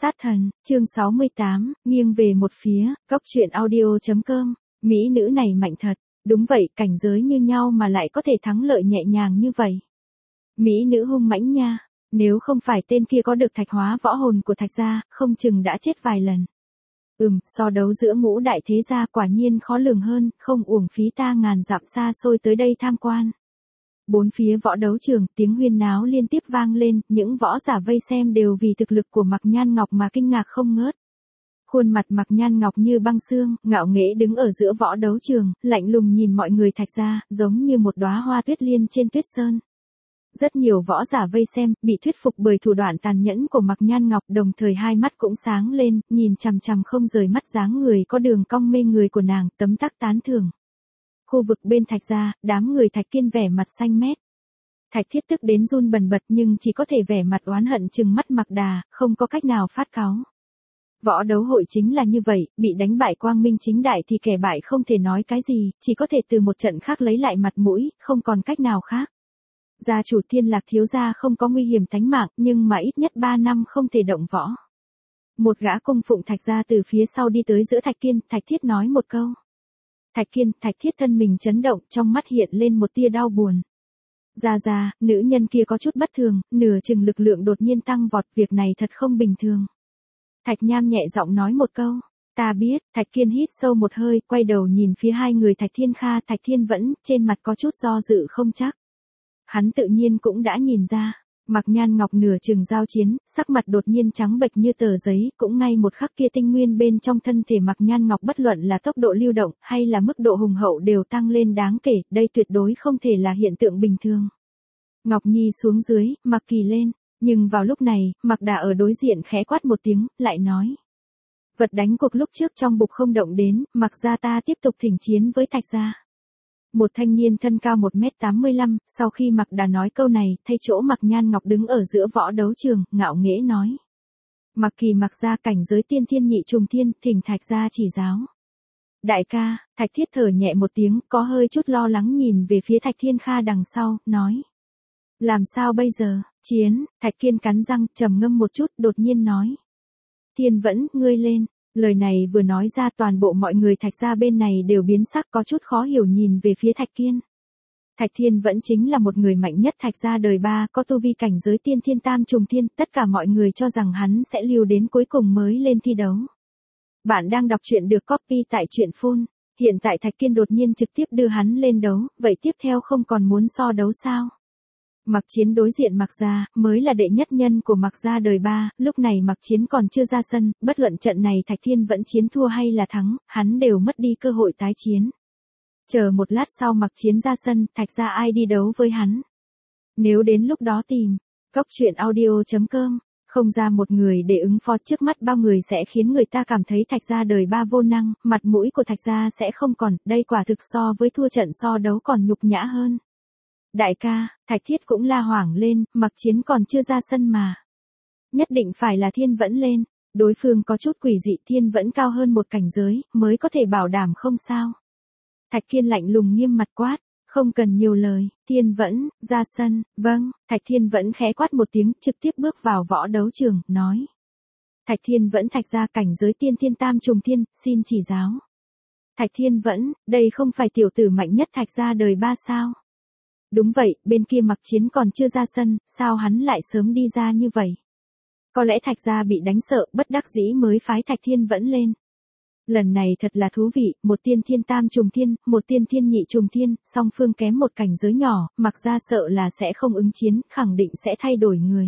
Sát thần, chương 68, nghiêng về một phía, góc truyện audio.com, mỹ nữ này mạnh thật, đúng vậy, cảnh giới như nhau mà lại có thể thắng lợi nhẹ nhàng như vậy. Mỹ nữ hung mãnh nha, nếu không phải tên kia có được thạch hóa võ hồn của thạch gia, không chừng đã chết vài lần. So đấu giữa ngũ đại thế gia quả nhiên khó lường hơn, không uổng phí ta ngàn dặm xa xôi tới đây tham quan. Bốn phía võ đấu trường, tiếng huyên náo liên tiếp vang lên, những võ giả vây xem đều vì thực lực của Mạc Nhan Ngọc mà kinh ngạc không ngớt. Khuôn mặt Mạc Nhan Ngọc như băng xương, ngạo nghễ đứng ở giữa võ đấu trường, lạnh lùng nhìn mọi người thạch ra, giống như một đóa hoa tuyết liên trên tuyết sơn. Rất nhiều võ giả vây xem, bị thuyết phục bởi thủ đoạn tàn nhẫn của Mạc Nhan Ngọc, đồng thời hai mắt cũng sáng lên, nhìn chằm chằm không rời mắt dáng người có đường cong mê người của nàng, tấm tắc tán thưởng. Khu vực bên thạch gia, đám người Thạch Kiên vẻ mặt xanh mét. Thạch Thiết tức đến run bần bật nhưng chỉ có thể vẻ mặt oán hận trừng mắt Mạc Đà, không có cách nào phát cáu. Võ đấu hội chính là như vậy, bị đánh bại quang minh chính đại thì kẻ bại không thể nói cái gì, chỉ có thể từ một trận khác lấy lại mặt mũi, không còn cách nào khác. Gia chủ Thiên Lạc thiếu gia không có nguy hiểm tính mạng, nhưng mà ít nhất 3 năm không thể động võ. Một gã cung phụng Thạch gia từ phía sau đi tới giữa Thạch Kiên, Thạch Thiết nói một câu. Thạch Kiên, Thạch Thiết thân mình chấn động, trong mắt hiện lên một tia đau buồn. Ra, nữ nhân kia có chút bất thường, nửa chừng lực lượng đột nhiên tăng vọt, việc này thật không bình thường. Thạch Nham nhẹ giọng nói một câu. Ta biết, Thạch Kiên hít sâu một hơi, quay đầu nhìn phía hai người Thạch Thiên Kha, Thạch Thiên Vẫn, trên mặt có chút do dự không chắc. Hắn tự nhiên cũng đã nhìn ra. Mạc Nhan Ngọc nửa chừng giao chiến, sắc mặt đột nhiên trắng bệch như tờ giấy, cũng ngay một khắc kia tinh nguyên bên trong thân thể Mạc Nhan Ngọc bất luận là tốc độ lưu động, hay là mức độ hùng hậu đều tăng lên đáng kể, đây tuyệt đối không thể là hiện tượng bình thường. Ngọc Nhi xuống dưới, Mạc Kỳ lên, nhưng vào lúc này, Mạc Đà ở đối diện khẽ quát một tiếng, lại nói. Vật đánh cuộc lúc trước trong bục không động đến, Mạc gia ta tiếp tục thỉnh chiến với Thạch gia. Một thanh niên thân cao 1m85, sau khi Mạc Đà nói câu này, thay chỗ Mạc Nhan Ngọc đứng ở giữa võ đấu trường, ngạo nghễ nói. Mạc Kỳ Mạc gia cảnh giới tiên thiên nhị trùng thiên, thỉnh Thạch gia chỉ giáo. Đại ca, Thạch Thiết thở nhẹ một tiếng, có hơi chút lo lắng nhìn về phía Thạch Thiên Kha đằng sau, nói. Làm sao bây giờ, chiến, Thạch Kiên cắn răng, trầm ngâm một chút, đột nhiên nói. Thiên Vẫn, ngươi lên. Lời này vừa nói ra toàn bộ mọi người Thạch gia bên này đều biến sắc có chút khó hiểu nhìn về phía Thạch Kiên. Thạch Thiên Vẫn chính là một người mạnh nhất Thạch gia đời 3, có tu vi cảnh giới tiên thiên tam trùng thiên, tất cả mọi người cho rằng hắn sẽ lưu đến cuối cùng mới lên thi đấu. Bạn đang đọc truyện được copy tại truyện Phone, hiện tại Thạch Kiên đột nhiên trực tiếp đưa hắn lên đấu, vậy tiếp theo không còn muốn so đấu sao? Mạc Chiến đối diện Mạc gia, mới là đệ nhất nhân của Mạc gia đời 3, lúc này Mạc Chiến còn chưa ra sân, bất luận trận này Thạch Thiên Vẫn chiến thua hay là thắng, hắn đều mất đi cơ hội tái chiến. Chờ một lát sau Mạc Chiến ra sân, Thạch gia ai đi đấu với hắn? Nếu đến lúc đó tìm, góc truyện audio.com, không ra một người để ứng phó trước mắt bao người sẽ khiến người ta cảm thấy Thạch gia đời 3 vô năng, mặt mũi của Thạch gia sẽ không còn, đây quả thực so với thua trận so đấu còn nhục nhã hơn. Đại ca, Thạch Thiết cũng la hoảng lên, Mạc Chiến còn chưa ra sân mà. Nhất định phải là Thiên Vẫn lên, đối phương có chút quỷ dị, Thiên Vẫn cao hơn một cảnh giới, mới có thể bảo đảm không sao. Thạch Kiên lạnh lùng nghiêm mặt quát, không cần nhiều lời, Thiên Vẫn, ra sân, vâng, Thạch Thiên Vẫn khẽ quát một tiếng, trực tiếp bước vào võ đấu trường, nói. Thạch Thiên Vẫn Thạch gia cảnh giới tiên thiên tam trùng thiên, xin chỉ giáo. Thạch Thiên Vẫn, đây không phải tiểu tử mạnh nhất Thạch gia đời 3 sao? Đúng vậy, bên kia Mạc Chiến còn chưa ra sân, sao hắn lại sớm đi ra như vậy? Có lẽ Thạch gia bị đánh sợ, bất đắc dĩ mới phái Thạch Thiên Vẫn lên. Lần này thật là thú vị, một tiên thiên tam trùng thiên, một tiên thiên nhị trùng thiên, song phương kém một cảnh giới nhỏ, Mạc gia sợ là sẽ không ứng chiến, khẳng định sẽ thay đổi người.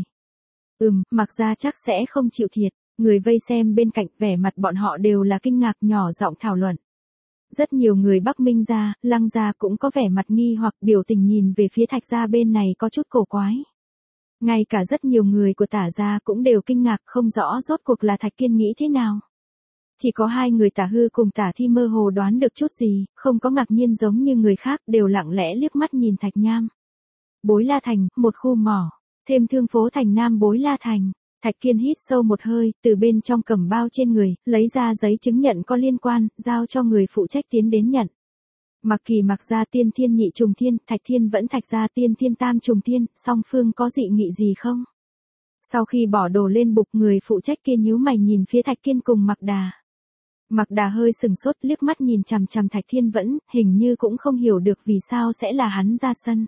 Mạc gia chắc sẽ không chịu thiệt, người vây xem bên cạnh vẻ mặt bọn họ đều là kinh ngạc nhỏ giọng thảo luận. Rất nhiều người Bắc Minh gia, Lăng gia cũng có vẻ mặt nghi hoặc biểu tình nhìn về phía Thạch gia bên này có chút cổ quái. Ngay cả rất nhiều người của Tả gia cũng đều kinh ngạc không rõ rốt cuộc là Thạch Kiên nghĩ thế nào. Chỉ có hai người Tả Hư cùng Tả Thi mơ hồ đoán được chút gì, không có ngạc nhiên giống như người khác, đều lặng lẽ liếc mắt nhìn Thạch Nham. Bối La Thành, một khu mỏ, thêm thương phố thành Nam Bối La Thành. Thạch Kiên hít sâu một hơi, từ bên trong cầm bao trên người, lấy ra giấy chứng nhận có liên quan, giao cho người phụ trách tiến đến nhận. Mạc Kỳ Mạc gia tiên thiên nhị trùng thiên, Thạch Thiên Vẫn Thạch gia tiên thiên tam trùng thiên, song phương có dị nghị gì không? Sau khi bỏ đồ lên bục, người phụ trách kia nhíu mày nhìn phía Thạch Kiên cùng Mạc Đà. Mạc Đà hơi sừng sốt, liếc mắt nhìn chằm chằm Thạch Thiên Vẫn, hình như cũng không hiểu được vì sao sẽ là hắn ra sân.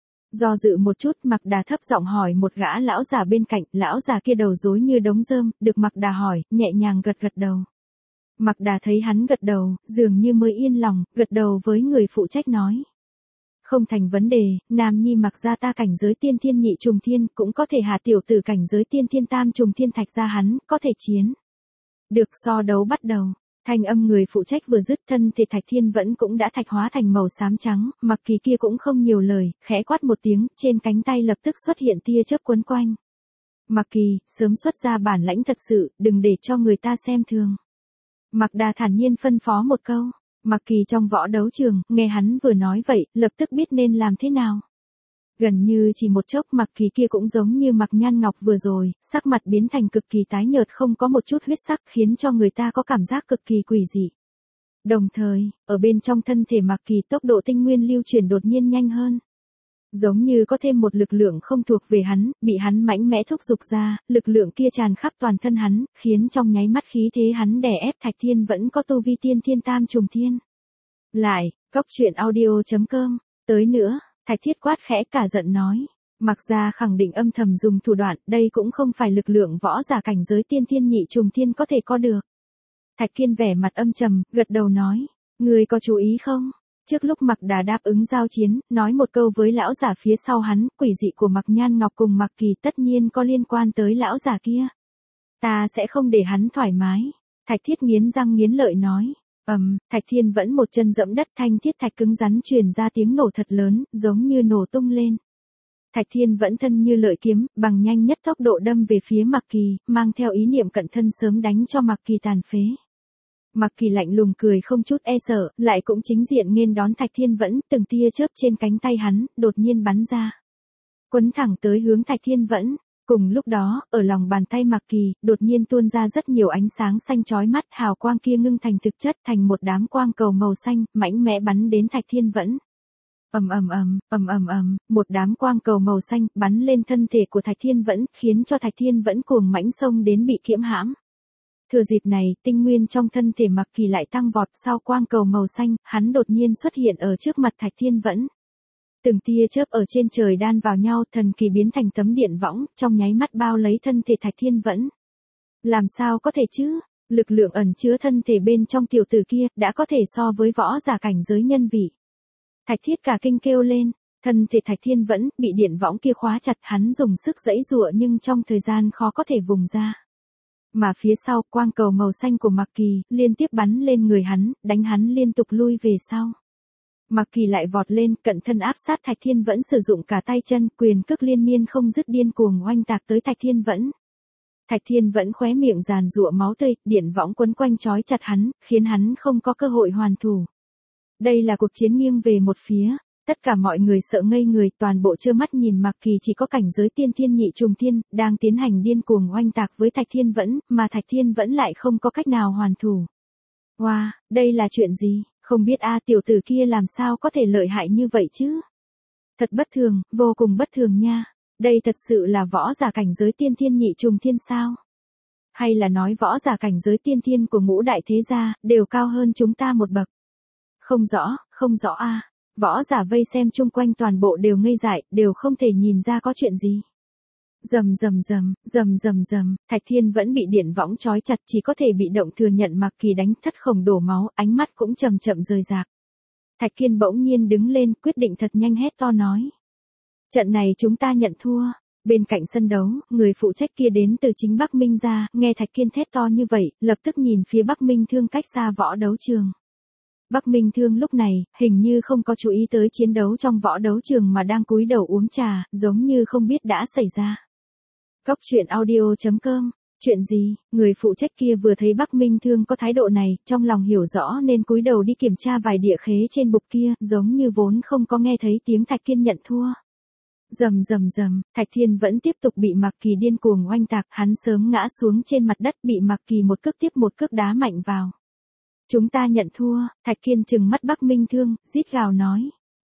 Do dự một chút, Mạc Đà thấp giọng hỏi một gã lão già bên cạnh, lão già kia đầu rối như đống rơm, được Mạc Đà hỏi, nhẹ nhàng gật gật đầu. Mạc Đà thấy hắn gật đầu, dường như mới yên lòng, gật đầu với người phụ trách nói. Không thành vấn đề, nam nhi Mạc gia ta cảnh giới tiên thiên nhị trùng thiên, cũng có thể hạ tiểu tử cảnh giới tiên thiên tam trùng thiên Thạch gia hắn, có thể chiến. Được, so đấu bắt đầu. Thanh âm người phụ trách vừa dứt, thân thể Thạch Thiên Vẫn cũng đã thạch hóa thành màu xám trắng, Mạc Kỳ kia cũng không nhiều lời, khẽ quát một tiếng, trên cánh tay lập tức xuất hiện tia chớp quấn quanh. Mạc Kỳ, sớm xuất ra bản lãnh thật sự, đừng để cho người ta xem thường. Mạc Đà thản nhiên phân phó một câu. Mạc Kỳ trong võ đấu trường, nghe hắn vừa nói vậy, lập tức biết nên làm thế nào. Gần như chỉ một chốc, Mạc Kỳ kia cũng giống như Mạc Nhan Ngọc vừa rồi, sắc mặt biến thành cực kỳ tái nhợt, không có một chút huyết sắc, khiến cho người ta có cảm giác cực kỳ quỷ dị. Đồng thời, ở bên trong thân thể Mạc Kỳ, tốc độ tinh nguyên lưu chuyển đột nhiên nhanh hơn. Giống như có thêm một lực lượng không thuộc về hắn, bị hắn mạnh mẽ thúc giục ra, lực lượng kia tràn khắp toàn thân hắn, khiến trong nháy mắt khí thế hắn đè ép Thạch Thiên Vẫn có tu vi tiên thiên tam trùng thiên. Lại, cóc truyện audio.com, tới nữa. Thạch Thiết quát khẽ cả giận nói. Mạc gia khẳng định âm thầm dùng thủ đoạn, đây cũng không phải lực lượng võ giả cảnh giới tiên thiên nhị trùng thiên có thể có được. Thạch Kiên vẻ mặt âm trầm, gật đầu nói. Người có chú ý không? Trước lúc Mạc Đà đáp ứng giao chiến, nói một câu với lão giả phía sau hắn, quỷ dị của Mạc Nhan Ngọc cùng Mạc Kỳ tất nhiên có liên quan tới lão giả kia. Ta sẽ không để hắn thoải mái. Thạch Thiết nghiến răng nghiến lợi nói. Thạch Thiên Vẫn một chân dẫm đất, thanh thiết thạch cứng rắn truyền ra tiếng nổ thật lớn, giống như nổ tung lên. Thạch Thiên Vẫn thân như lợi kiếm, bằng nhanh nhất tốc độ đâm về phía Mạc Kỳ, mang theo ý niệm cận thân sớm đánh cho Mạc Kỳ tàn phế. Mạc Kỳ lạnh lùng cười không chút e sợ, lại cũng chính diện nghênh đón Thạch Thiên Vẫn, từng tia chớp trên cánh tay hắn, đột nhiên bắn ra. Quấn thẳng tới hướng Thạch Thiên Vẫn. Cùng lúc đó, ở lòng bàn tay Mạc Kỳ, đột nhiên tuôn ra rất nhiều ánh sáng xanh chói mắt, hào quang kia ngưng thành thực chất, thành một đám quang cầu màu xanh, mãnh mẽ bắn đến Thạch Thiên Vẫn. Một đám quang cầu màu xanh bắn lên thân thể của Thạch Thiên Vẫn, khiến cho Thạch Thiên Vẫn cuồng mãnh xông đến bị kiễm hãm. Thừa dịp này, tinh nguyên trong thân thể Mạc Kỳ lại tăng vọt, sau quang cầu màu xanh, hắn đột nhiên xuất hiện ở trước mặt Thạch Thiên Vẫn. Từng tia chớp ở trên trời đan vào nhau, thần kỳ biến thành tấm điện võng, trong nháy mắt bao lấy thân thể Thạch Thiên Vẫn. Làm sao có thể chứ? Lực lượng ẩn chứa thân thể bên trong tiểu tử kia, đã có thể so với võ giả cảnh giới nhân vị. Thạch Thiết cả kinh kêu lên, thân thể Thạch Thiên Vẫn bị điện võng kia khóa chặt, hắn dùng sức giãy giụa nhưng trong thời gian khó có thể vùng ra. Mà phía sau, quang cầu màu xanh của Mạc Kỳ liên tiếp bắn lên người hắn, đánh hắn liên tục lui về sau. Mạc Kỳ lại vọt lên, cận thân áp sát Thạch Thiên Vẫn, sử dụng cả tay chân, quyền cước liên miên không dứt điên cuồng oanh tạc tới Thạch Thiên Vẫn. Thạch Thiên Vẫn khóe miệng giàn giụa máu tươi, điện võng quấn quanh trói chặt hắn, khiến hắn không có cơ hội hoàn thủ. Đây là cuộc chiến nghiêng về một phía, tất cả mọi người sợ ngây người, toàn bộ trơ mắt nhìn Mạc Kỳ chỉ có cảnh giới tiên thiên nhị trùng thiên, đang tiến hành điên cuồng oanh tạc với Thạch Thiên Vẫn, mà Thạch Thiên Vẫn lại không có cách nào hoàn thủ. Wow, đây là chuyện gì? Không biết tiểu tử kia làm sao có thể lợi hại như vậy chứ? Thật bất thường, vô cùng bất thường nha. Đây thật sự là võ giả cảnh giới tiên thiên nhị trùng thiên sao? Hay là nói võ giả cảnh giới tiên thiên của ngũ đại thế gia, đều cao hơn chúng ta một bậc? Không rõ Võ giả vây xem chung quanh toàn bộ đều ngây dại, đều không thể nhìn ra có chuyện gì. Rầm, Thạch Thiên Vẫn bị điện võng trói chặt, chỉ có thể bị động thừa nhận Mạc Kỳ đánh thất khổng đổ máu, ánh mắt cũng chậm rời rạc. Thạch Kiên bỗng nhiên đứng lên, quyết định thật nhanh hét to nói. Trận này chúng ta nhận thua. Bên cạnh sân đấu, người phụ trách kia đến từ chính Bắc Minh ra, nghe Thạch Kiên thét to như vậy, lập tức nhìn phía Bắc Minh Thương cách xa võ đấu trường. Bắc Minh Thương lúc này, hình như không có chú ý tới chiến đấu trong võ đấu trường mà đang cúi đầu uống trà, giống như không biết đã xảy ra. Cóc truyện audio.com, chuyện gì? Người phụ trách kia vừa thấy Bắc Minh Thương có thái độ này, trong lòng hiểu rõ nên cúi đầu đi kiểm tra vài địa khế trên bục kia, giống như vốn không có nghe thấy tiếng Thạch Kiên nhận thua. Rầm, Thạch Thiên Vẫn tiếp tục bị Mạc Kỳ điên cuồng oanh tạc, hắn sớm ngã xuống trên mặt đất, bị Mạc Kỳ một cước tiếp một cước đá mạnh vào. Chúng ta nhận thua. Thạch Kiên trừng mắt Bắc Minh Thương, rít gào nói.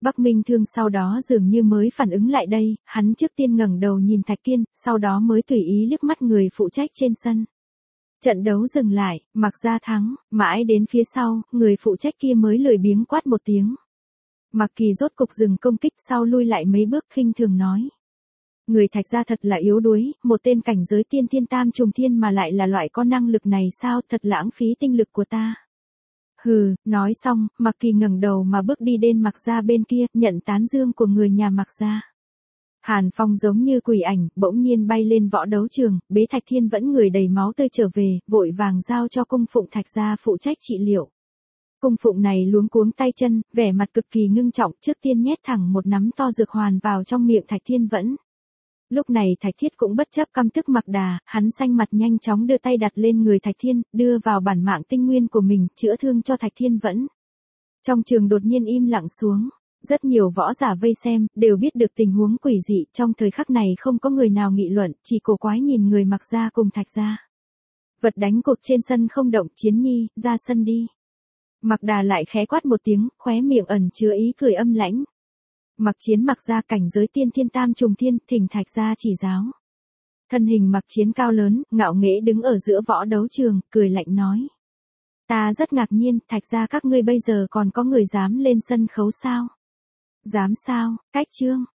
Bắc Minh Thương sau đó dường như mới phản ứng lại đây, hắn trước tiên ngẩng đầu nhìn Thạch Kiên, sau đó mới tùy ý liếc mắt người phụ trách trên sân. Trận đấu dừng lại, Mạc Gia thắng, mãi đến phía sau, người phụ trách kia mới lười biếng quát một tiếng. Mạc Kỳ rốt cục dừng công kích sau lui lại mấy bước khinh thường nói. Người Thạch Gia thật là yếu đuối, một tên cảnh giới tiên thiên tam trùng thiên mà lại là loại có năng lực này sao, thật lãng phí tinh lực của ta. Hừ, nói xong, Mạc Kỳ ngẩng đầu mà bước đi đến Mạc Gia bên kia, nhận tán dương của người nhà Mạc Gia. Hàn Phong giống như quỷ ảnh, bỗng nhiên bay lên võ đấu trường, bế Thạch Thiên vẫn người đầy máu tươi trở về, vội vàng giao cho cung phụng Thạch Gia phụ trách trị liệu. Cung phụng này luống cuống tay chân, vẻ mặt cực kỳ ngưng trọng, trước tiên nhét thẳng một nắm to dược hoàn vào trong miệng Thạch Thiên vẫn. Lúc này Thạch Thiết cũng bất chấp căm tức Mạc Đà, hắn xanh mặt nhanh chóng đưa tay đặt lên người Thạch Thiên, đưa vào bản mạng tinh nguyên của mình, chữa thương cho Thạch Thiên vẫn. Trong trường đột nhiên im lặng xuống. Rất nhiều võ giả vây xem, đều biết được tình huống quỷ dị, trong thời khắc này không có người nào nghị luận, chỉ cổ quái nhìn người Mạc Gia cùng Thạch Gia. Vật đánh cuộc trên sân không động, Chiến Nhi, ra sân đi. Mạc Đà lại khẽ quát một tiếng, khóe miệng ẩn chứa ý cười âm lãnh. Mạc Chiến Mạc Gia cảnh giới tiên thiên tam trùng thiên, thỉnh Thạch Gia chỉ giáo. Thân hình Mạc Chiến cao lớn, ngạo nghễ đứng ở giữa võ đấu trường, cười lạnh nói. Ta rất ngạc nhiên, Thạch Gia các ngươi bây giờ còn có người dám lên sân khấu sao? Dám sao, cách chương.